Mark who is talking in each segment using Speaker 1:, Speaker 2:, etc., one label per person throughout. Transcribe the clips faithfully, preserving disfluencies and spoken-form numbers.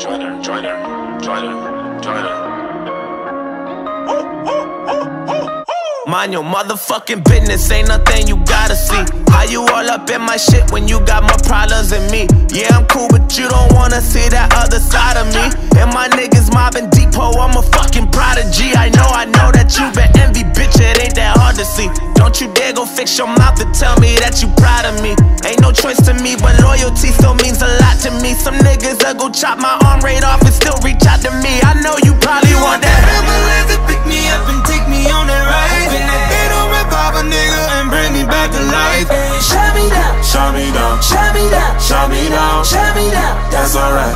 Speaker 1: Joyner, Joyner, Joyner, Joyner.
Speaker 2: Mind your motherfucking business, ain't nothing you gotta see. How you all up in my shit when you got more problems than me? Yeah, I'm cool, but you don't wanna see that other side of me. And my niggas mobbing Depot, I'm a fucking prodigy. I know, I know that you been envy, bitch, it ain't that hard to see. Don't you dare go fix your mouth and tell me that you proud of me. Ain't no choice to me, but loyalty still means a lot to me. Some niggas that go chop my arm right off and still reach out to me. I know you probably want that
Speaker 3: ambulance to pick me up and take me on that ride. And that they don't revive a nigga and bring me back to life.
Speaker 4: Shut me down,
Speaker 1: Shut me down,
Speaker 4: shut me down,
Speaker 1: shut me down,
Speaker 4: shut me down.
Speaker 1: that's alright.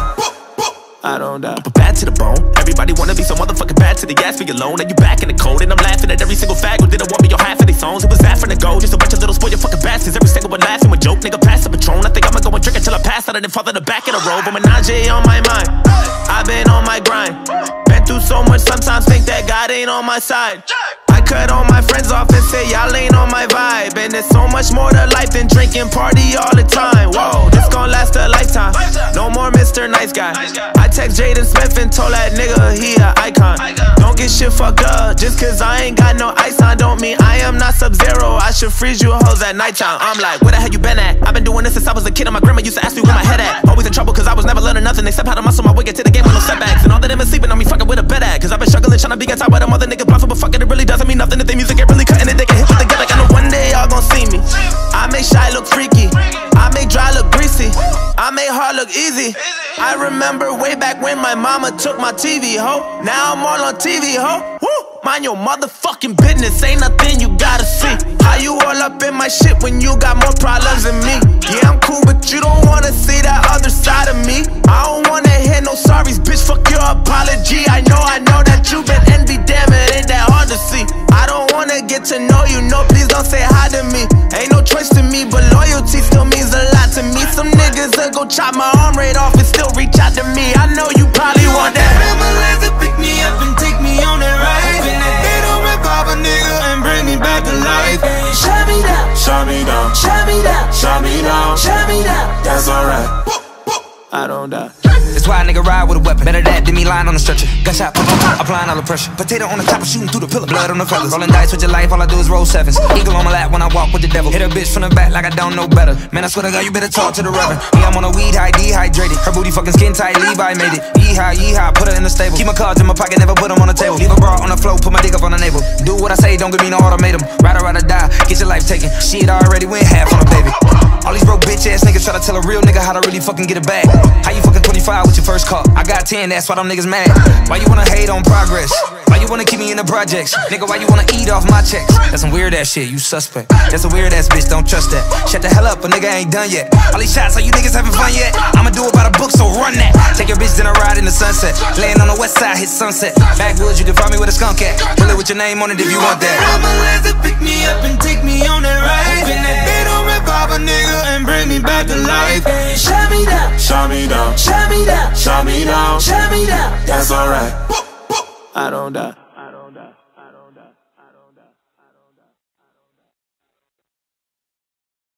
Speaker 2: I don't die. But bad to the bone. Everybody wanna be so motherfucking bad to the ass for your loan. And you back in the cold. And I'm laughing at every single fag who didn't want me on half of these songs. It was that from the go. Just a bunch of little spoiled fucking bastards. Every single one laughing with joke. Nigga pass the Patron. I think I'ma go and drink until I pass out and then fall in the back of the road. But Menage on my mind. I've been on my grind. Been through so much, sometimes think that God ain't on my side. I cut all my friends off and say y'all ain't on my vibe. And there's so much more to life than drinking, party all the time. Whoa, this gon' last a lifetime. No more Mister Nice Guy. I text Jaden Smith and told that nigga he a icon. Don't get shit fucked up. Just cause I ain't got no ice on don't mean I am not Sub-Zero. I should freeze you hoes at nighttime. I'm like, where the hell you been at? I've been doing this since I was a kid and my grandma used to ask me where my head at. Always in trouble cause I was never learning nothing except how to muscle my way get to the game with no setbacks. And all that them is sleeping on me fucking with a bed at. Cause I've been struggling trying to be on top of them other niggas bluffing. But fuck it, it really doesn't mean nothing if they music get really cutting it. They get hit with the get like I know one day y'all gon' see me. I make shy look freaky, I make dry look greasy, I make hard look easy. I remember way back when my mama took my T V, ho. Now I'm all on T V, ho. Woo! Mind your motherfucking business, ain't nothing you gotta see. How you all up in my shit when you got more problems than me? Yeah, I'm cool, but you don't wanna see that other side of me. I don't wanna hear no sorries, bitch, fuck your apology. I know, I know that you been envy, damn it, ain't that hard to see. I don't wanna get to know you, no, please don't say hi to me. Ain't no choice to me, but loyalty still means a lot to me. Some niggas that go chop my arm right off and still reach out to me. I know you probably want that
Speaker 3: ambulance to pick me up and take me on that ride. And that they don't revive a nigga and bring me back to life.
Speaker 4: Shut me down,
Speaker 1: Shut me down,
Speaker 4: shut me down,
Speaker 1: shut me down,
Speaker 4: shut me down.
Speaker 1: that's alright.
Speaker 2: I don't die.
Speaker 5: That's why a nigga ride with a weapon. Better that than me lying on the stretcher. Gunshot, pop, pop, pop, applying all the pressure. Potato on the top, shooting through the pillar. Blood on the feathers. Rolling dice with your life, all I do is roll sevens. Eagle on my lap when I walk with the devil. Hit a bitch from the back like I don't know better. Man, I swear to God, you better talk to the reverend. Me, I'm on a weed high, dehydrated. Her booty fucking skin tight, Levi made it. Yeehaw, yeehaw, put her in the stable. Keep my cards in my pocket, never put them on the table. Leave a bra on the floor, put my dick up on the navel. Do what I say, don't give me no ultimatum. Ride or ride or die, get your life taken. Shit already went half on a baby. All these broke bitch ass niggas try to tell a real nigga how to really fucking get it back. How you fucking twenty-five with your first car? I got ten, that's why them niggas mad. Why you wanna hate on progress? Why you wanna keep me in the projects? Nigga, why you wanna eat off my checks? That's some weird ass shit, you suspect. That's a weird ass bitch, don't trust that. Shut the hell up, a nigga ain't done yet. All these shots, are you niggas having fun yet? I'ma do it by the book, so run that. Take your bitch, then I ride in the sunset. Laying on the west side, hit sunset. Backwoods, you can find me with a skunk at. Pull it with your name on it if you want that.
Speaker 3: ambulance to pick me up and take me on that ride. And that they don't revive a nigga and bring me back to life.
Speaker 4: Shut me down,
Speaker 1: Shut me down,
Speaker 4: shut me down,
Speaker 1: shut me down,
Speaker 4: shut me down.
Speaker 1: that's alright.
Speaker 2: I don't die.